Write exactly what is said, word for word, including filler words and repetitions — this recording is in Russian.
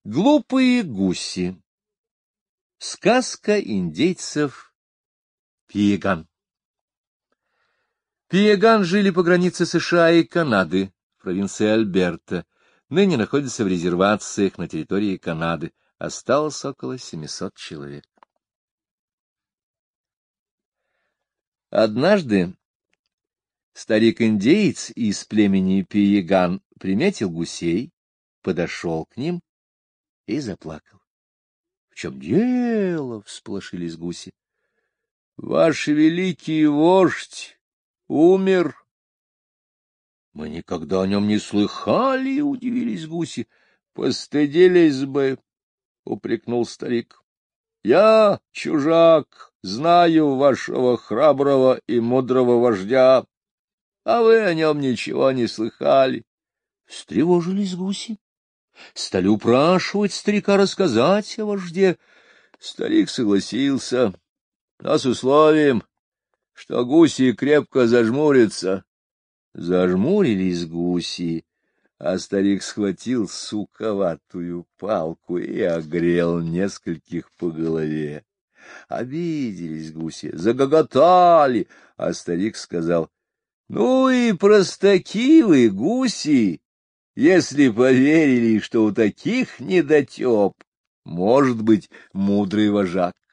Глупые гуси. Сказка индейцев Пиеган. Пиеган жили по границе США и Канады, в провинции Альберта. Ныне находятся в резервациях на территории Канады. Осталось около семисот человек. Однажды старик-индеец из племени Пиеган приметил гусей, подошел к ним и заплакал. — В чем дело? — всполошились гуси. — Ваш великий вождь умер. — Мы никогда о нем не слыхали, — удивились гуси. — Постыдились бы, — упрекнул старик. — Я, чужак, знаю вашего храброго и мудрого вождя, а вы о нем ничего не слыхали. Встревожились гуси. Стали упрашивать старика рассказать о вожде. Старик согласился, но с условием, что гуси крепко зажмурятся. Зажмурились гуси, а старик схватил суковатую палку и огрел нескольких по голове. Обиделись гуси, загоготали, а старик сказал: — Ну и простаки вы, гуси! Если поверили, что у таких недотеп может быть мудрый вожак.